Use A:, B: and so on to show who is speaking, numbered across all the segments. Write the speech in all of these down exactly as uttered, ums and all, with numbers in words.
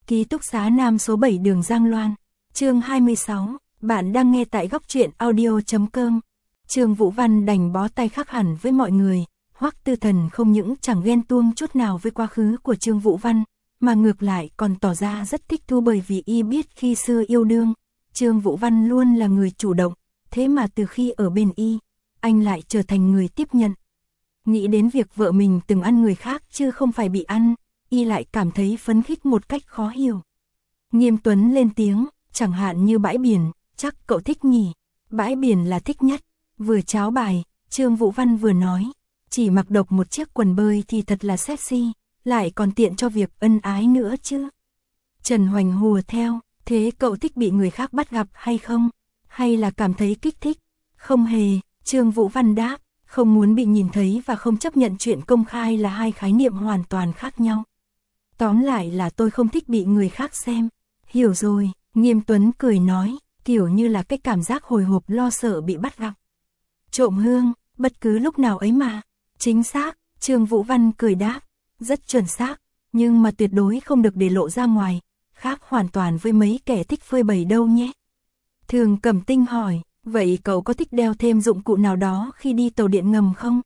A: Ký túc xá Nam số bảy đường Giang Loan. Chương hai mươi sáu, bạn đang nghe tại góc truyện audio chấm com. Trương Vũ Văn đành bó tay khác hẳn với mọi người, Hoắc Tư Thần không những chẳng ghen tuông chút nào với quá khứ của Trương Vũ Văn, mà ngược lại còn tỏ ra rất thích thú bởi vì y biết khi xưa yêu đương, Trương Vũ Văn luôn là người chủ động, thế mà từ khi ở bên y, anh lại trở thành người tiếp nhận. Nghĩ đến việc vợ mình từng ăn người khác chứ không phải bị ăn, y lại cảm thấy phấn khích một cách khó hiểu. Nghiêm Tuấn lên tiếng, chẳng hạn như bãi biển, chắc cậu thích nhỉ, bãi biển là thích nhất. Vừa cháo bài, Trương Vũ Văn vừa nói, chỉ mặc độc một chiếc quần bơi thì thật là sexy, lại còn tiện cho việc ân ái nữa chứ. Trần Hoành hùa theo, thế cậu thích bị người khác bắt gặp hay không? Hay là cảm thấy kích thích? Không hề, Trương Vũ Văn đáp, không muốn bị nhìn thấy và không chấp nhận chuyện công khai là hai khái niệm hoàn toàn khác nhau. Tóm lại là tôi không thích bị người khác xem. Hiểu rồi, Nghiêm Tuấn cười nói, kiểu như là cái cảm giác hồi hộp lo sợ bị bắt gặp. Trộm hương, bất cứ lúc nào ấy mà. Chính xác, Trương Vũ Văn cười đáp, rất chuẩn xác, nhưng mà tuyệt đối không được để lộ ra ngoài, khác hoàn toàn với mấy kẻ thích phơi bày đâu nhé. Thường Cẩm Tinh hỏi, vậy cậu có thích đeo thêm dụng cụ nào đó khi đi tàu điện ngầm không?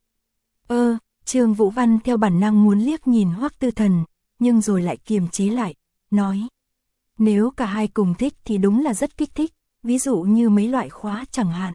A: Ơ, Trương Vũ Văn theo bản năng muốn liếc nhìn Hoắc Tư Thần, nhưng rồi lại kiềm chế lại, nói, nếu cả hai cùng thích thì đúng là rất kích thích, ví dụ như mấy loại khóa chẳng hạn.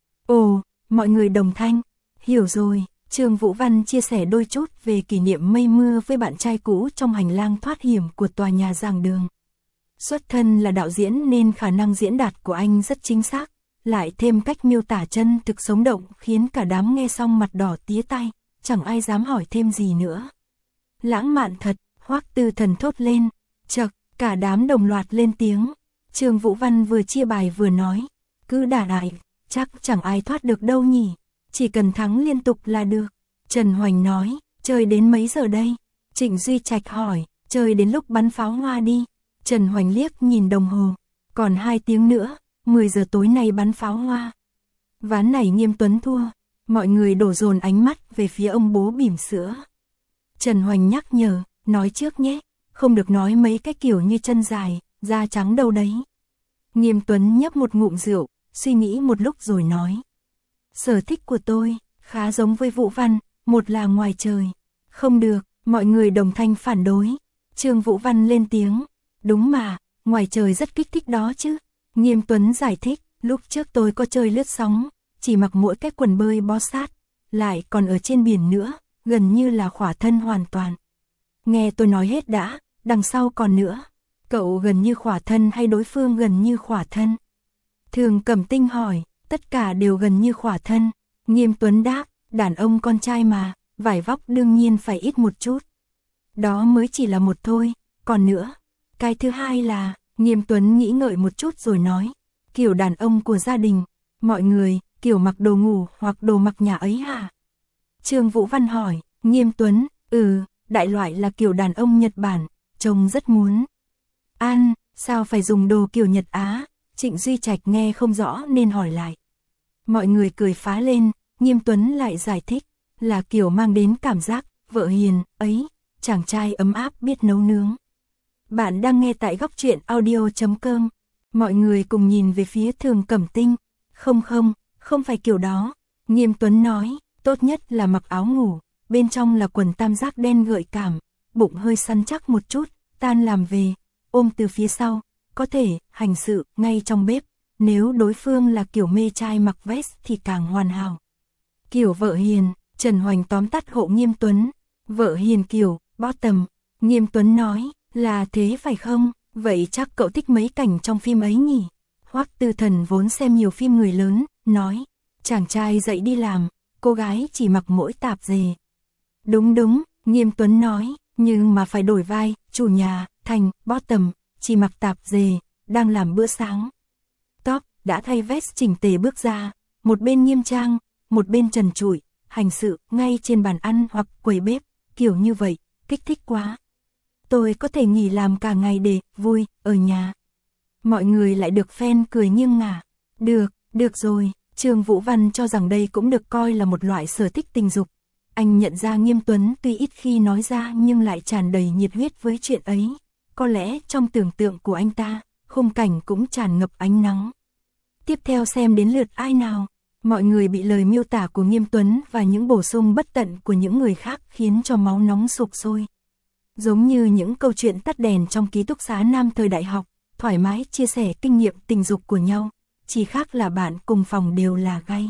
A: Ồ, mọi người đồng thanh, hiểu rồi. Trương Vũ Văn chia sẻ đôi chút về kỷ niệm mây mưa với bạn trai cũ trong hành lang thoát hiểm của tòa nhà Giảng Đường. Xuất thân là đạo diễn nên khả năng diễn đạt của anh rất chính xác, lại thêm cách miêu tả chân thực sống động khiến cả đám nghe xong mặt đỏ tía tai, chẳng ai dám hỏi thêm gì nữa. Lãng mạn thật, Hoắc Tư Thần thốt lên, chậc, cả đám đồng loạt lên tiếng. Trương Vũ Văn vừa chia bài vừa nói, cứ đả đại, chắc chẳng ai thoát được đâu nhỉ. Chỉ cần thắng liên tục là được. Trần Hoành nói, chơi đến mấy giờ đây? Trịnh Duy Trạch hỏi, chơi đến lúc bắn pháo hoa đi. Trần Hoành liếc nhìn đồng hồ, còn hai tiếng nữa, mười giờ tối nay bắn pháo hoa. Ván này Nghiêm Tuấn thua, mọi người đổ dồn ánh mắt về phía ông bố bỉm sữa. Trần Hoành nhắc nhở, nói trước nhé, không được nói mấy cái kiểu như chân dài, da trắng đâu đấy. Nghiêm Tuấn nhấp một ngụm rượu, suy nghĩ một lúc rồi nói. Sở thích của tôi, khá giống với Vũ Văn, một là ngoài trời. Không được, mọi người đồng thanh phản đối. Trương Vũ Văn lên tiếng, đúng mà, ngoài trời rất kích thích đó chứ. Nghiêm Tuấn giải thích, lúc trước tôi có chơi lướt sóng, chỉ mặc mỗi cái quần bơi bó sát, lại còn ở trên biển nữa, gần như là khỏa thân hoàn toàn. Nghe tôi nói hết đã, đằng sau còn nữa. Cậu gần như khỏa thân hay đối phương gần như khỏa thân? Thường Cẩm Tinh hỏi. Tất cả đều gần như khỏa thân. Nghiêm Tuấn đáp, đàn ông con trai mà, vải vóc đương nhiên phải ít một chút. Đó mới chỉ là một thôi, còn nữa. Cái thứ hai là, Nghiêm Tuấn nghĩ ngợi một chút rồi nói, kiểu đàn ông của gia đình, mọi người, kiểu mặc đồ ngủ hoặc đồ mặc nhà ấy hả? Trương Vũ Văn hỏi, Nghiêm Tuấn, ừ, đại loại là kiểu đàn ông Nhật Bản, trông rất muốn. An, sao phải dùng đồ kiểu Nhật Á? Trịnh Duy Trạch nghe không rõ nên hỏi lại. Mọi người cười phá lên, Nghiêm Tuấn lại giải thích, là kiểu mang đến cảm giác, vợ hiền, ấy, chàng trai ấm áp biết nấu nướng. Bạn đang nghe tại góc truyện audio chấm com. Mọi người cùng nhìn về phía Thường Cẩm Tinh. Không không, không phải kiểu đó. Nghiêm Tuấn nói, tốt nhất là mặc áo ngủ, bên trong là quần tam giác đen gợi cảm, bụng hơi săn chắc một chút, tan làm về, ôm từ phía sau, có thể, hành sự, ngay trong bếp. Nếu đối phương là kiểu mê trai mặc vest thì càng hoàn hảo. Kiểu vợ hiền, Trần Hoành tóm tắt hộ Nghiêm Tuấn. Vợ hiền kiểu, bottom. Nghiêm Tuấn nói, là thế phải không? Vậy chắc cậu thích mấy cảnh trong phim ấy nhỉ? Hoắc Tư Thần vốn xem nhiều phim người lớn, nói, chàng trai dậy đi làm, cô gái chỉ mặc mỗi tạp dề. Đúng đúng, Nghiêm Tuấn nói, nhưng mà phải đổi vai, chủ nhà, thành, bottom, chỉ mặc tạp dề, đang làm bữa sáng. Top, đã thay vest chỉnh tề bước ra, một bên nghiêm trang, một bên trần trụi, hành sự, ngay trên bàn ăn hoặc quầy bếp, kiểu như vậy, kích thích quá. Tôi có thể nghỉ làm cả ngày để, vui, ở nhà. Mọi người lại được fan cười nghiêng ngả. Được, được rồi, Trương Vũ Văn cho rằng đây cũng được coi là một loại sở thích tình dục. Anh nhận ra Nghiêm Tuấn tuy ít khi nói ra nhưng lại tràn đầy nhiệt huyết với chuyện ấy. có lẽ trong tưởng tượng của anh ta, khung cảnh cũng tràn ngập ánh nắng. Tiếp theo xem đến lượt ai nào. Mọi người bị lời miêu tả của Nghiêm Tuấn và những bổ sung bất tận của những người khác khiến cho máu nóng sục sôi. Giống như những câu chuyện tắt đèn trong ký túc xá nam thời đại học, thoải mái chia sẻ kinh nghiệm tình dục của nhau, chỉ khác là bạn cùng phòng đều là gay.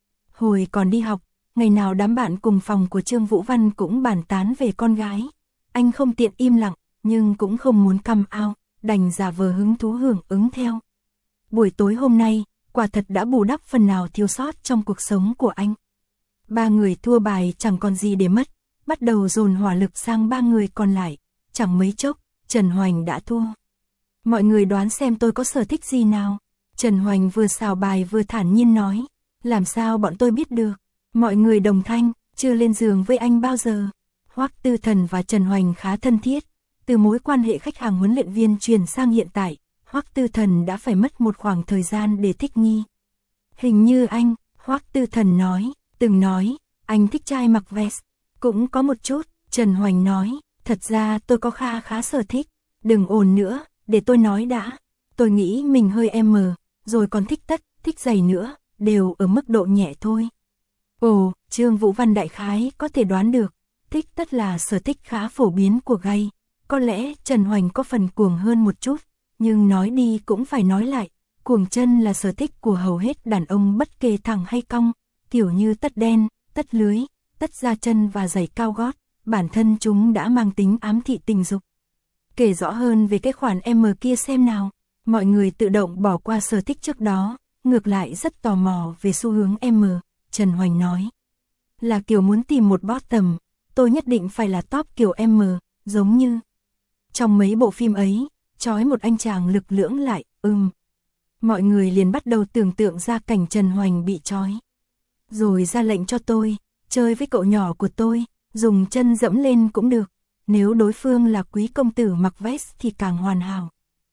A: Hồi còn đi học, ngày nào đám bạn cùng phòng của Trương Vũ Văn cũng bàn tán về con gái. Anh không tiện im lặng, nhưng cũng không muốn căm ao, đành giả vờ hứng thú hưởng ứng theo. Buổi tối hôm nay, quả thật đã bù đắp phần nào thiếu sót trong cuộc sống của anh. Ba người thua bài chẳng còn gì để mất, bắt đầu dồn hỏa lực sang ba người còn lại, chẳng mấy chốc, Trần Hoành đã thua. Mọi người đoán xem tôi có sở thích gì nào? Trần Hoành vừa xào bài vừa thản nhiên nói, làm sao bọn tôi biết được? Mọi người đồng thanh, chưa lên giường với anh bao giờ. Hoắc Tư Thần và Trần Hoành khá thân thiết, từ mối quan hệ khách hàng huấn luyện viên chuyển sang hiện tại, Hoắc Tư Thần đã phải mất một khoảng thời gian để thích nghi. Hình như anh, Hoắc Tư Thần nói, từng nói, anh thích trai mặc vest. Cũng có một chút, Trần Hoành nói, thật ra tôi có kha khá sở thích, đừng ồn nữa, để tôi nói đã. Tôi nghĩ mình hơi em mờ, rồi còn thích tất, thích giày nữa, đều ở mức độ nhẹ thôi. Ồ, Trương Vũ Văn đại khái có thể đoán được, thích tất là sở thích khá phổ biến của gay. Có lẽ Trần Hoành có phần cuồng hơn một chút, nhưng nói đi cũng phải nói lại, cuồng chân là sở thích của hầu hết đàn ông bất kể thẳng hay cong, kiểu như tất đen, tất lưới, tất da chân và giày cao gót, bản thân chúng đã mang tính ám thị tình dục. Kể rõ hơn về cái khoản M kia xem nào, mọi người tự động bỏ qua sở thích trước đó, ngược lại rất tò mò về xu hướng M, Trần Hoành nói. Là kiểu muốn tìm một bottom, tôi nhất định phải là top kiểu M, giống như trong mấy bộ phim ấy, trói một anh chàng lực lưỡng lại, ừm. Mọi người liền bắt đầu tưởng tượng ra cảnh Trần Hoành bị trói. Rồi ra lệnh cho tôi, chơi với cậu nhỏ của tôi, dùng chân dẫm lên cũng được, nếu đối phương là quý công tử mặc vest thì càng hoàn hảo.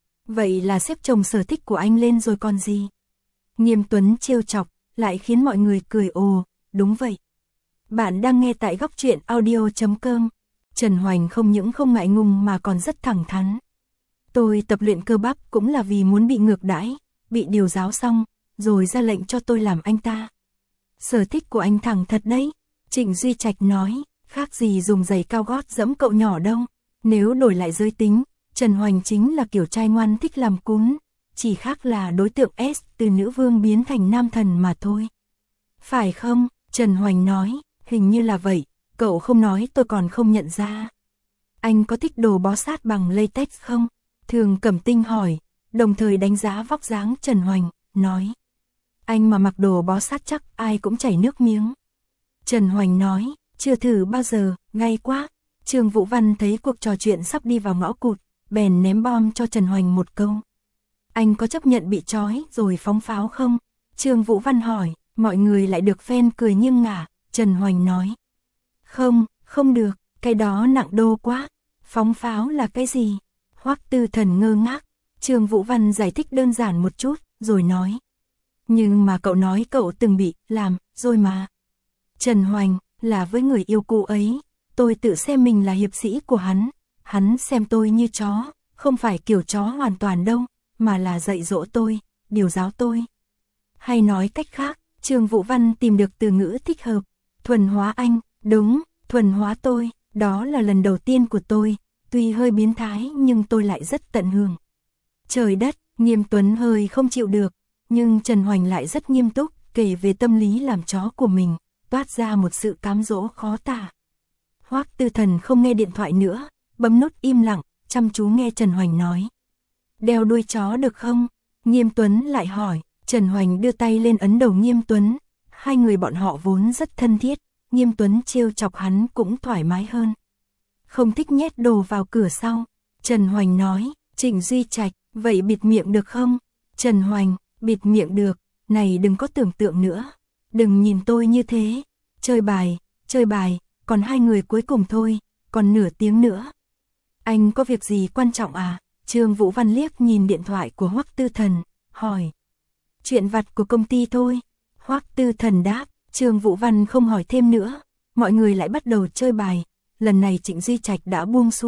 A: Vậy là xếp chồng sở thích của anh lên rồi còn gì? Nghiêm Tuấn trêu chọc, lại khiến mọi người cười ồ, đúng vậy. Bạn đang nghe tại góc truyện audio chấm com. Trần Hoành không những không ngại ngùng mà còn rất thẳng thắn. Tôi tập luyện cơ bắp cũng là vì muốn bị ngược đãi, bị điều giáo xong, rồi ra lệnh cho tôi làm anh ta. Sở thích của anh thẳng thật đấy, Trịnh Duy Trạch nói, khác gì dùng giày cao gót dẫm cậu nhỏ đâu. Nếu đổi lại giới tính, Trần Hoành chính là kiểu trai ngoan thích làm cún, chỉ khác là đối tượng S từ nữ vương biến thành nam thần mà thôi. Phải không? Trần Hoành nói, hình như là vậy, cậu không nói tôi còn không nhận ra. Anh có thích đồ bó sát bằng latex không? Thường Cẩm Tinh hỏi, đồng thời đánh giá vóc dáng Trần Hoành, nói. Anh mà mặc đồ bó sát chắc ai cũng chảy nước miếng. Trần Hoành nói, chưa thử bao giờ, ngay quá. Trương Vũ Văn thấy cuộc trò chuyện sắp đi vào ngõ cụt, bèn ném bom cho Trần Hoành một câu. Anh có chấp nhận bị trói rồi phóng pháo không? Trương Vũ Văn hỏi, mọi người lại được fan cười nghiêng ngả. Trần Hoành nói, không, không được, cái đó nặng đô quá. Phóng pháo là cái gì? Hoắc Tư Thần ngơ ngác. Trương Vũ Văn giải thích đơn giản một chút, rồi nói. Nhưng mà cậu nói cậu từng bị làm rồi mà. Trần Hoành, là với người yêu cũ ấy, tôi tự xem mình là hiệp sĩ của hắn. Hắn xem tôi như chó, không phải kiểu chó hoàn toàn đâu, mà là dạy dỗ tôi, điều giáo tôi. Hay nói cách khác, Trương Vũ Văn tìm được từ ngữ thích hợp. Thuần hóa anh, đúng, thuần hóa tôi, đó là lần đầu tiên của tôi, tuy hơi biến thái nhưng tôi lại rất tận hưởng. Trời đất, Nghiêm Tuấn hơi không chịu được, nhưng Trần Hoành lại rất nghiêm túc, kể về tâm lý làm chó của mình, toát ra một sự cám dỗ khó tả. Hoắc Tư Thần không nghe điện thoại nữa, bấm nút im lặng, chăm chú nghe Trần Hoành nói. Đeo đuôi chó được không? Nghiêm Tuấn lại hỏi. Trần Hoành đưa tay lên ấn đầu Nghiêm Tuấn. Hai người bọn họ vốn rất thân thiết, Nghiêm Tuấn trêu chọc hắn cũng thoải mái hơn. Không thích nhét đồ vào cửa sau. Trần Hoành nói. Trịnh Duy Trạch, vậy bịt miệng được không? Trần Hoành, bịt miệng được, này đừng có tưởng tượng nữa. Đừng nhìn tôi như thế. Chơi bài, chơi bài, còn hai người cuối cùng thôi, còn nửa tiếng nữa. Anh có việc gì quan trọng à? Trương Vũ Văn liếc nhìn điện thoại của Hoắc Tư Thần, hỏi. Chuyện vặt của công ty thôi. Hoắc Tư Thần đáp. Trương Vũ Văn không hỏi thêm nữa. Mọi người lại bắt đầu chơi bài. Lần này Trịnh Duy Trạch đã buông xuôi,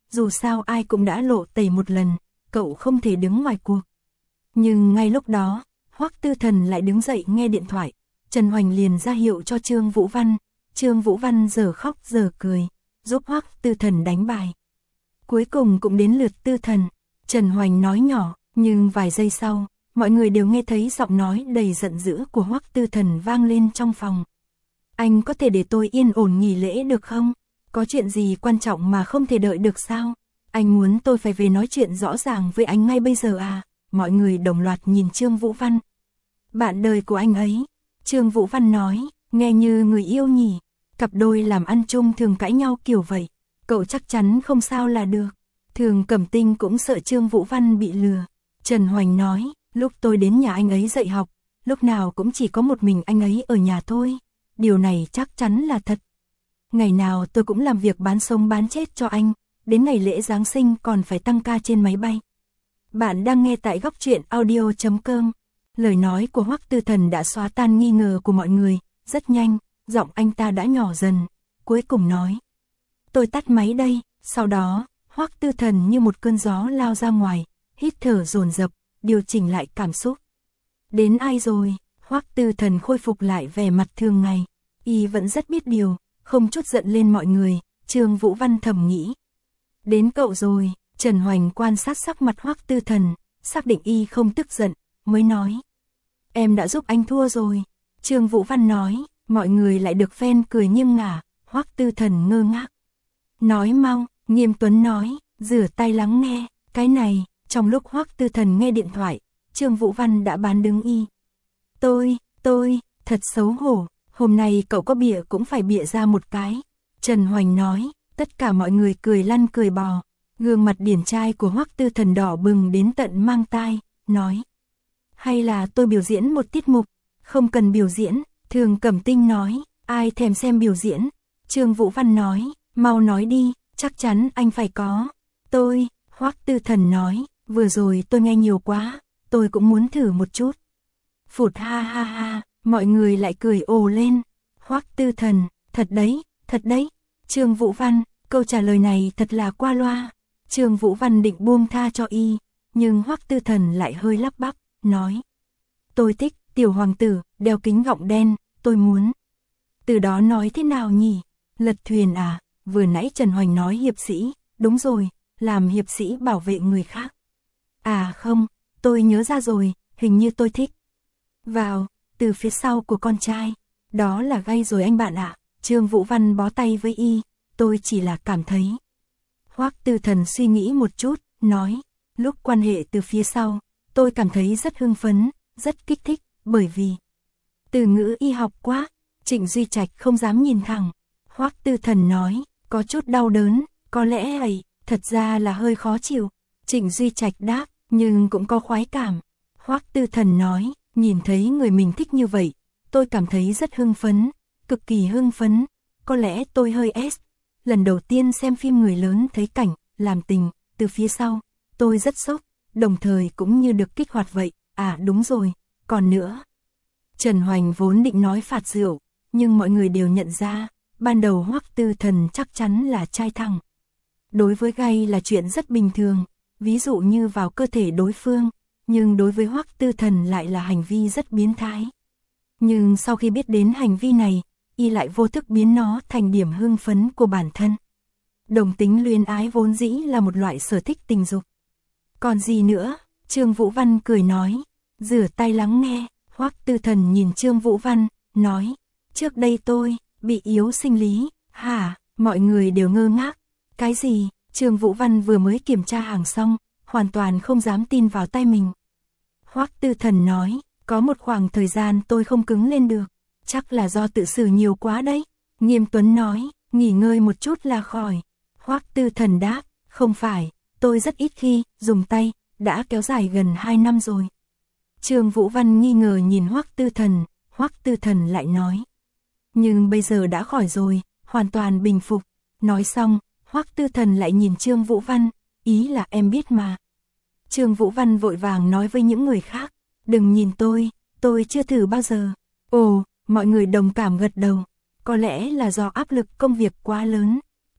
A: dù sao ai cũng đã lộ tẩy một lần, cậu không thể đứng ngoài cuộc. Nhưng ngay lúc đó, Hoắc Tư Thần lại đứng dậy nghe điện thoại, Trần Hoành liền ra hiệu cho Trương Vũ Văn, Trương Vũ Văn giờ khóc giờ cười, giúp Hoắc Tư Thần đánh bài. Cuối cùng cũng đến lượt Tư Thần, Trần Hoành nói nhỏ, nhưng vài giây sau, mọi người đều nghe thấy giọng nói đầy giận dữ của Hoắc Tư Thần vang lên trong phòng. Anh có thể để tôi yên ổn nghỉ lễ được không? Có chuyện gì quan trọng mà không thể đợi được sao? Anh muốn tôi phải về nói chuyện rõ ràng với anh ngay bây giờ à? Mọi người đồng loạt nhìn Trương Vũ Văn. Bạn đời của anh ấy. Trương Vũ Văn nói, nghe như người yêu nhỉ. Cặp đôi làm ăn chung thường cãi nhau kiểu vậy. Cậu chắc chắn không sao là được. Thường Cẩm Tinh cũng sợ Trương Vũ Văn bị lừa. Trần Hoành nói, lúc tôi đến nhà anh ấy dạy học, lúc nào cũng chỉ có một mình anh ấy ở nhà thôi. Điều này chắc chắn là thật. Ngày nào tôi cũng làm việc bán sống bán chết cho anh, đến ngày lễ Giáng sinh còn phải tăng ca trên máy bay. Bạn đang nghe tại góc truyện audio chấm com. Lời nói của Hoắc Tư Thần đã xóa tan nghi ngờ của mọi người, rất nhanh, giọng anh ta đã nhỏ dần, cuối cùng nói. Tôi tắt máy đây, sau đó, Hoắc Tư Thần như một cơn gió lao ra ngoài, hít thở dồn dập, điều chỉnh lại cảm xúc. Đến ai rồi? Hoắc Tư Thần khôi phục lại vẻ mặt thường ngày, y vẫn rất biết điều, không chút giận lên mọi người, Trương Vũ Văn thầm nghĩ. Đến cậu rồi, Trần Hoành quan sát sắc mặt Hoắc Tư Thần, xác định y không tức giận, mới nói. Em đã giúp anh thua rồi. Trương Vũ Văn nói, mọi người lại được phen cười nghiêng ngả, Hoắc Tư Thần ngơ ngác. Nói mau, Nghiêm Tuấn nói, rửa tay lắng nghe, cái này, trong lúc Hoắc Tư Thần nghe điện thoại, Trương Vũ Văn đã bán đứng y. Tôi, tôi, thật xấu hổ, hôm nay cậu có bịa cũng phải bịa ra một cái. Trần Hoành nói, tất cả mọi người cười lăn cười bò, gương mặt điển trai của Hoắc Tư Thần đỏ bừng đến tận mang tai, nói. Hay là tôi biểu diễn một tiết mục, không cần biểu diễn, Thường Cẩm Tinh nói, ai thèm xem biểu diễn. Trương Vũ Văn nói, mau nói đi, chắc chắn anh phải có. Tôi, Hoắc Tư Thần nói, vừa rồi tôi nghe nhiều quá, tôi cũng muốn thử một chút. Phụt ha ha ha, mọi người lại cười ồ lên. Hoắc Tư Thần, thật đấy, thật đấy. Trương Vũ Văn, câu trả lời này thật là qua loa. Trương Vũ Văn định buông tha cho y, nhưng Hoắc Tư Thần lại hơi lắp bắp, nói. Tôi thích, tiểu hoàng tử, đeo kính gọng đen, tôi muốn. Từ đó nói thế nào nhỉ? Lật thuyền à? Vừa nãy Trần Hoành nói hiệp sĩ, đúng rồi, làm hiệp sĩ bảo vệ người khác. À không, tôi nhớ ra rồi, hình như tôi thích. Vào, từ phía sau của con trai, đó là gay rồi anh bạn ạ. Trương Vũ Văn bó tay với y, tôi chỉ là cảm thấy. Hoắc Tư Thần suy nghĩ một chút, nói, lúc quan hệ từ phía sau, tôi cảm thấy rất hưng phấn, rất kích thích, bởi vì từ ngữ y học quá. Trịnh Duy Trạch không dám nhìn thẳng. Hoắc Tư Thần nói, có chút đau đớn, có lẽ ấy, thật ra là hơi khó chịu. Trịnh Duy Trạch đáp, nhưng cũng có khoái cảm. Hoắc Tư Thần nói, nhìn thấy người mình thích như vậy, tôi cảm thấy rất hưng phấn, cực kỳ hưng phấn, có lẽ tôi hơi S. Lần đầu tiên xem phim người lớn thấy cảnh, làm tình, từ phía sau, tôi rất sốc, đồng thời cũng như được kích hoạt vậy, à đúng rồi, còn nữa. Trần Hoành vốn định nói phạt rượu, nhưng mọi người đều nhận ra, ban đầu Hoắc Tư Thần chắc chắn là trai thẳng. Đối với gay là chuyện rất bình thường, ví dụ như vào cơ thể đối phương, nhưng đối với Hoắc Tư Thần lại là hành vi rất biến thái. Nhưng sau khi biết đến hành vi này, y lại vô thức biến nó thành điểm hưng phấn của bản thân. Đồng tính luyến ái vốn dĩ là một loại sở thích tình dục. Còn gì nữa? Trương Vũ Văn cười nói, rửa tay lắng nghe. Hoắc Tư Thần nhìn Trương Vũ Văn, nói, trước đây tôi bị yếu sinh lý. Hả? Mọi người đều ngơ ngác. Cái gì? Trương Vũ Văn vừa mới kiểm tra hàng xong, hoàn toàn không dám tin vào tay mình. Hoắc Tư Thần nói, có một khoảng thời gian tôi không cứng lên được, chắc là do tự xử nhiều quá đấy. Nghiêm Tuấn nói, nghỉ ngơi một chút là khỏi. Hoắc Tư Thần đáp, không phải, tôi rất ít khi dùng tay, đã kéo dài gần hai năm rồi. Trương Vũ Văn nghi ngờ nhìn Hoắc Tư Thần, Hoắc Tư Thần lại nói, nhưng bây giờ đã khỏi rồi, hoàn toàn bình phục. Nói xong, Hoắc Tư Thần lại nhìn Trương Vũ Văn, ý là em biết mà. Trương Vũ Văn vội vàng nói với những người khác, đừng nhìn tôi, tôi chưa thử bao giờ. Ồ, mọi người đồng cảm gật đầu, có lẽ là do áp lực công việc quá lớn.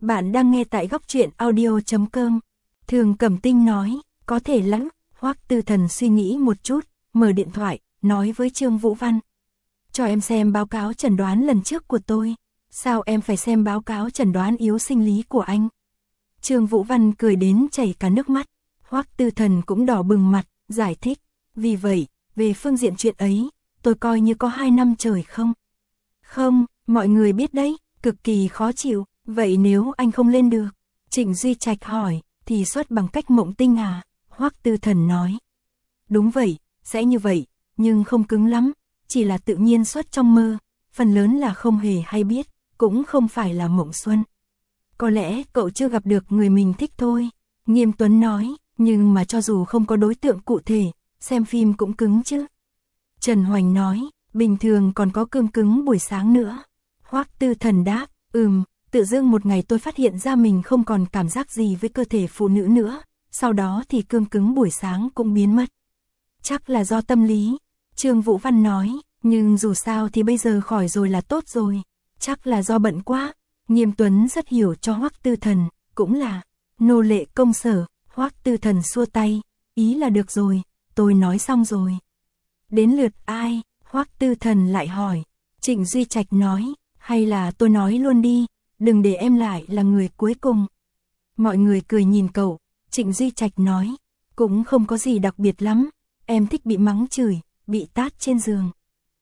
A: Bạn đang nghe tại góc truyện audio.com. Thường Cẩm Tinh nói, có thể lắm. Hoắc Tư Thần suy nghĩ một chút, mở điện thoại, nói với Trương Vũ Văn. Cho em xem báo cáo chẩn đoán lần trước của tôi. Sao em phải xem báo cáo chẩn đoán yếu sinh lý của anh? Trương Vũ Văn cười đến chảy cả nước mắt. Hoắc Tư Thần cũng đỏ bừng mặt, giải thích. Vì vậy, về phương diện chuyện ấy, tôi coi như có hai năm trời không? Không, mọi người biết đấy, cực kỳ khó chịu. Vậy nếu anh không lên được? Trịnh Duy Trạch hỏi, thì xuất bằng cách mộng tinh à? Hoắc Tư Thần nói. Đúng vậy, sẽ như vậy, nhưng không cứng lắm, chỉ là tự nhiên xuất trong mơ, phần lớn là không hề hay biết, cũng không phải là mộng xuân. Có lẽ cậu chưa gặp được người mình thích thôi, Nghiêm Tuấn nói, nhưng mà cho dù không có đối tượng cụ thể, xem phim cũng cứng chứ. Trần Hoành nói, bình thường còn có cương cứng buổi sáng nữa. Hoắc Tư Thần đáp, ừm, tự dưng một ngày tôi phát hiện ra mình không còn cảm giác gì với cơ thể phụ nữ nữa, sau đó thì cương cứng buổi sáng cũng biến mất. Chắc là do tâm lý, Trương Vũ Văn nói, nhưng dù sao thì bây giờ khỏi rồi là tốt rồi, chắc là do bận quá. Nghiêm Tuấn rất hiểu cho Hoắc Tư Thần, cũng là nô lệ công sở. Hoắc Tư Thần xua tay, ý là được rồi, tôi nói xong rồi. Đến lượt ai? Hoắc Tư Thần lại hỏi. Trịnh Duy Trạch nói, hay là tôi nói luôn đi, đừng để em lại là người cuối cùng. Mọi người cười nhìn cậu, Trịnh Duy Trạch nói, cũng không có gì đặc biệt lắm, em thích bị mắng chửi, bị tát trên giường.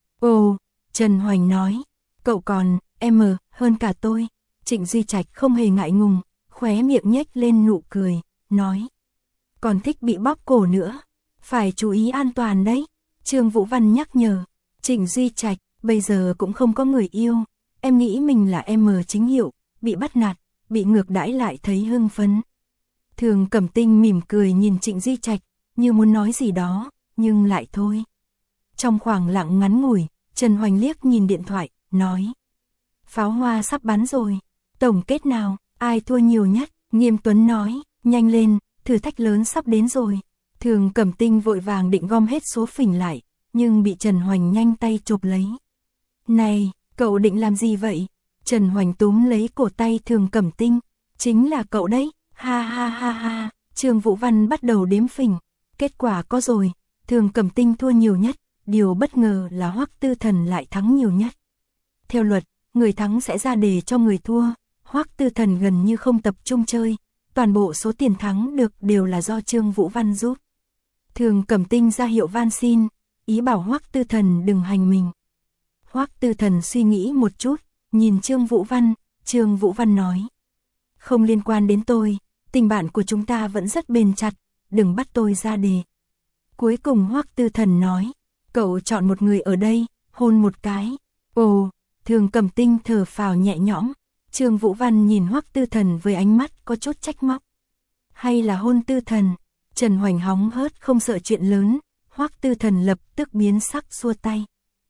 A: Ồ, Trần Hoành nói, cậu còn, em mờ, hơn cả tôi. Trịnh Duy Trạch không hề ngại ngùng, khóe miệng nhếch lên nụ cười, nói. Còn thích bị bóp cổ nữa, phải chú ý an toàn đấy. Trương Vũ Văn nhắc nhở, Trịnh Duy Trạch, bây giờ cũng không có người yêu, em nghĩ mình là em mờ chính hiệu, bị bắt nạt, bị ngược đãi lại thấy hưng phấn. Thường Cẩm Tinh mỉm cười nhìn Trịnh Duy Trạch, như muốn nói gì đó, nhưng lại thôi. Trong khoảng lặng ngắn ngủi, Trần Hoành liếc nhìn điện thoại, nói. Pháo hoa sắp bắn rồi, tổng kết nào, ai thua nhiều nhất? Nghiêm Tuấn nói, nhanh lên, thử thách lớn sắp đến rồi. Thường Cẩm Tinh vội vàng định gom hết số phỉnh lại, nhưng bị Trần Hoành nhanh tay chộp lấy. Này, cậu định làm gì vậy? Trần Hoành túm lấy cổ tay Thường Cẩm Tinh. Chính là cậu đấy, ha ha ha ha. Trương Vũ Văn bắt đầu đếm phỉnh. Kết quả có rồi, Thường Cẩm Tinh thua nhiều nhất, điều bất ngờ là Hoắc Tư Thần lại thắng nhiều nhất. Theo luật, người thắng sẽ ra đề cho người thua. Hoắc Tư Thần gần như không tập trung chơi, toàn bộ số tiền thắng được đều là do Trương Vũ Văn giúp. Thường Cẩm Tinh ra hiệu van xin, ý bảo Hoắc Tư Thần đừng hành mình. Hoắc Tư Thần suy nghĩ một chút, nhìn Trương Vũ Văn, Trương Vũ Văn nói. Không liên quan đến tôi, tình bạn của chúng ta vẫn rất bền chặt, đừng bắt tôi ra đề. Cuối cùng Hoắc Tư Thần nói, cậu chọn một người ở đây, hôn một cái. Ồ, Thường Cẩm Tinh thở phào nhẹ nhõm. Trương Vũ Văn nhìn Hoắc Tư Thần với ánh mắt có chút trách móc. Hay là hôn Tư Thần? Trần Hoành hóng hớt không sợ chuyện lớn, Hoắc Tư Thần lập tức biến sắc xua tay.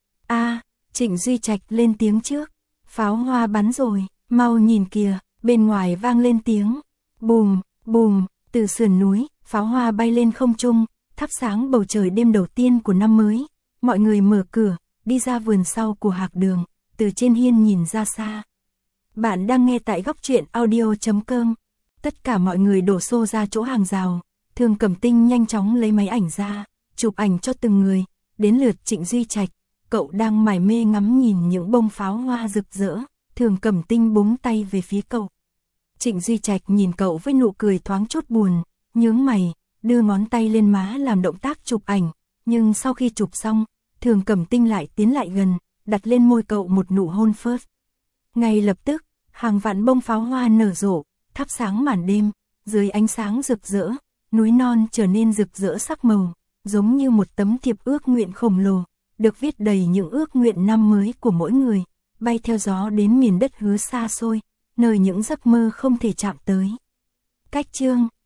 A: A, Trịnh Duy Trạch lên tiếng trước, pháo hoa bắn rồi, mau nhìn kìa, bên ngoài vang lên tiếng. Bùm, bùm, từ sườn núi, pháo hoa bay lên không trung, thắp sáng bầu trời đêm đầu tiên của năm mới. Mọi người mở cửa, đi ra vườn sau của Hạc Đường, từ trên hiên nhìn ra xa. Bạn đang nghe tại góc truyện audio.com. Tất cả mọi người đổ xô ra chỗ hàng rào. Thường Cẩm Tinh nhanh chóng lấy máy ảnh ra, chụp ảnh cho từng người. Đến lượt Trịnh Duy Trạch, cậu đang mải mê ngắm nhìn những bông pháo hoa rực rỡ. Thường Cẩm Tinh búng tay về phía cậu. Trịnh Duy Trạch nhìn cậu với nụ cười thoáng chút buồn, nhướng mày, đưa ngón tay lên má làm động tác chụp ảnh. Nhưng sau khi chụp xong, Thường Cẩm Tinh lại tiến lại gần, đặt lên môi cậu một nụ hôn phớt. Ngay lập tức, hàng vạn bông pháo hoa nở rộ, thắp sáng màn đêm, dưới ánh sáng rực rỡ, núi non trở nên rực rỡ sắc màu, giống như một tấm thiệp ước nguyện khổng lồ, được viết đầy những ước nguyện năm mới của mỗi người, bay theo gió đến miền đất hứa xa xôi, nơi những giấc mơ không thể chạm tới. Cách chương